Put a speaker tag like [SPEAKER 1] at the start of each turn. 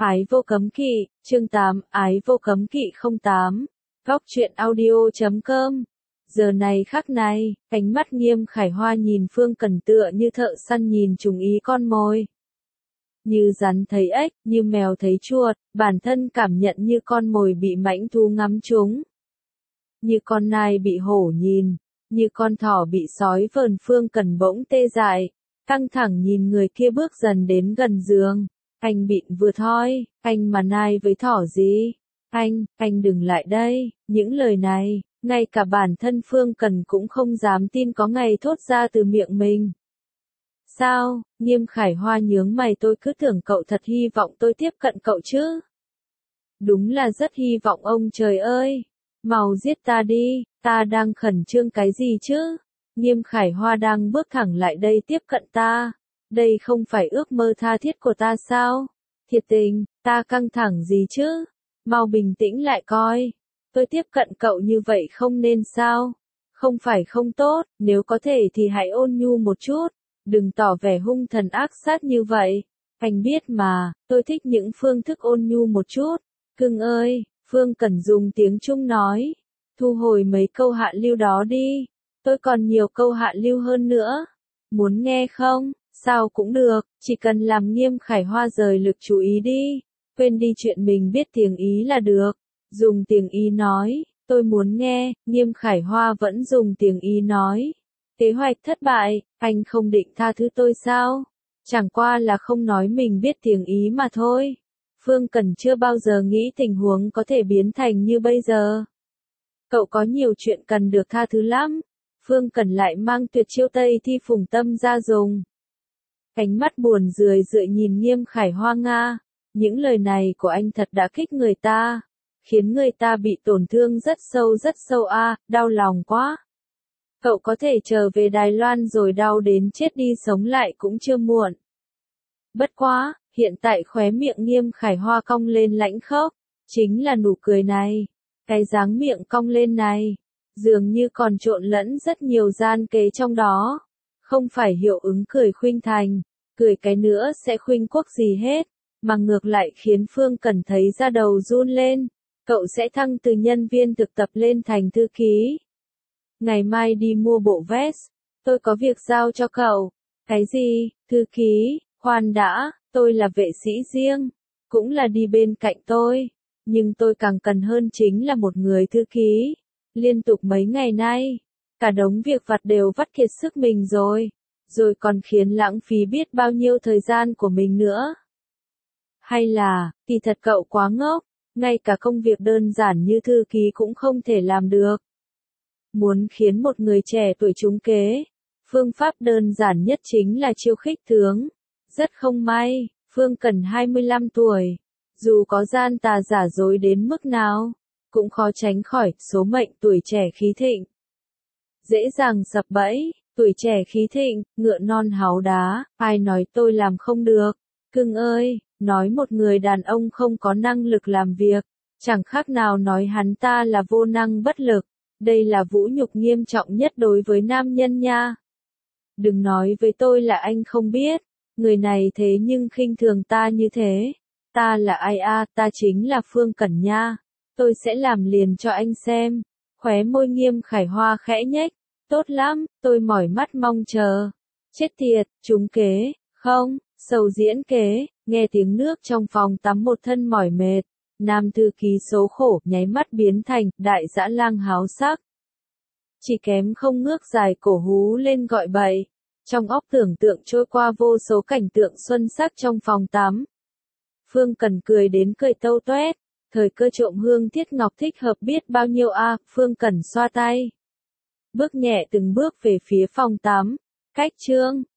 [SPEAKER 1] Ái vô cấm kỵ, chương 8, Ái vô cấm kỵ 08. Góc truyện audio.com. Giờ này khắc này, ánh mắt Nghiêm Khải Hoa nhìn Phương Cẩn tựa như thợ săn nhìn trùng ý con mồi. Như rắn thấy ếch, như mèo thấy chuột, bản thân cảm nhận như con mồi bị mãnh thú ngắm trúng. Như con nai bị hổ nhìn, như con thỏ bị sói vờn. Phương Cẩn bỗng tê dại, căng thẳng nhìn người kia bước dần đến gần giường. Anh bịn vừa thôi, anh mà nai với thỏ gì? Anh đừng lại đây. Những lời này, ngay cả bản thân Phương Cẩn cũng không dám tin có ngày thốt ra từ miệng mình. Sao? Nghiêm Khải Hoa nhướng mày, tôi cứ tưởng cậu thật hy vọng tôi tiếp cận cậu chứ. Đúng là rất hy vọng ông trời ơi. Mau giết ta đi, ta đang khẩn trương cái gì chứ? Nghiêm Khải Hoa đang bước thẳng lại đây tiếp cận ta. Đây không phải ước mơ tha thiết của ta sao? Thiệt tình, ta căng thẳng gì chứ? Mau bình tĩnh lại coi. Tôi tiếp cận cậu như vậy không nên sao? Không phải không tốt, nếu có thể thì hãy ôn nhu một chút. Đừng tỏ vẻ hung thần ác sát như vậy. Anh biết mà, tôi thích những phương thức ôn nhu một chút. Cưng ơi, Phương Cẩn dùng tiếng Trung nói. Thu hồi mấy câu hạ lưu đó đi. Tôi còn nhiều câu hạ lưu hơn nữa. Muốn nghe không? Sao cũng được, chỉ cần làm Nghiêm Khải Hoa rời lực chú ý đi. Quên đi chuyện mình biết tiếng Ý là được. Dùng tiếng Ý nói, tôi muốn nghe. Nghiêm Khải Hoa vẫn dùng tiếng Ý nói. Kế hoạch thất bại, anh không định tha thứ tôi sao? Chẳng qua là không nói mình biết tiếng Ý mà thôi. Phương Cẩn chưa bao giờ nghĩ tình huống có thể biến thành như bây giờ. Cậu có nhiều chuyện cần được tha thứ lắm. Phương Cẩn lại mang tuyệt chiêu Tây Thi Phùng Tâm ra dùng. Ánh mắt buồn rười rượi nhìn Nghiêm Khải Hoa Nga. Những lời này của anh thật đã kích người ta. Khiến người ta bị tổn thương rất sâu đau lòng quá. Cậu có thể trở về Đài Loan rồi đau đến chết đi sống lại cũng chưa muộn. Bất quá, hiện tại khóe miệng Nghiêm Khải Hoa cong lên lãnh khốc. Chính là nụ cười này. Cái dáng miệng cong lên này. Dường như còn trộn lẫn rất nhiều gian kế trong đó. Không phải hiệu ứng cười khuynh thành, cười cái nữa sẽ khuynh quốc gì hết, mà ngược lại khiến Phương Cẩn thấy da đầu run lên. Cậu sẽ thăng từ nhân viên thực tập lên thành thư ký. Ngày mai đi mua bộ vest, tôi có việc giao cho cậu. Cái gì, thư ký, khoan đã, tôi là vệ sĩ riêng, cũng là đi bên cạnh tôi. Nhưng tôi càng cần hơn chính là một người thư ký. Liên tục mấy ngày nay, cả đống việc vặt đều vắt kiệt sức mình rồi còn khiến lãng phí biết bao nhiêu thời gian của mình nữa. Hay là, kỳ thật cậu quá ngốc, ngay cả công việc đơn giản như thư ký cũng không thể làm được. Muốn khiến một người trẻ tuổi trúng kế, phương pháp đơn giản nhất chính là chiêu khích tướng. Rất không may, Phương Cẩn 25 tuổi, dù có gian tà giả dối đến mức nào, cũng khó tránh khỏi số mệnh tuổi trẻ khí thịnh. Dễ dàng sập bẫy, tuổi trẻ khí thịnh, ngựa non háu đá, ai nói tôi làm không được. Cưng ơi, nói một người đàn ông không có năng lực làm việc, chẳng khác nào nói hắn ta là vô năng bất lực. Đây là vũ nhục nghiêm trọng nhất đối với nam nhân nha. Đừng nói với tôi là anh không biết, người này thế nhưng khinh thường ta như thế. Ta là ai a? Ta chính là Phương Cẩn nha. Tôi sẽ làm liền cho anh xem. Khóe môi Nghiêm Khải Hoa khẽ nhếch. Tốt lắm, tôi mỏi mắt mong chờ. Chết tiệt, trúng kế, không, sầu diễn kế. Nghe tiếng nước trong phòng tắm một thân mỏi mệt. Nam thư ký số khổ nháy mắt biến thành đại dã lang háo sắc. Chỉ kém không ngước dài cổ hú lên gọi bậy. Trong óc tưởng tượng trôi qua vô số cảnh tượng xuân sắc trong phòng tắm. Phương Cẩn cười đến cười tâu toét. Thời cơ trộm hương thiết ngọc thích hợp biết bao nhiêu a. Phương Cẩn xoa tay. Bước nhẹ từng bước về phía phòng tắm. Cách chương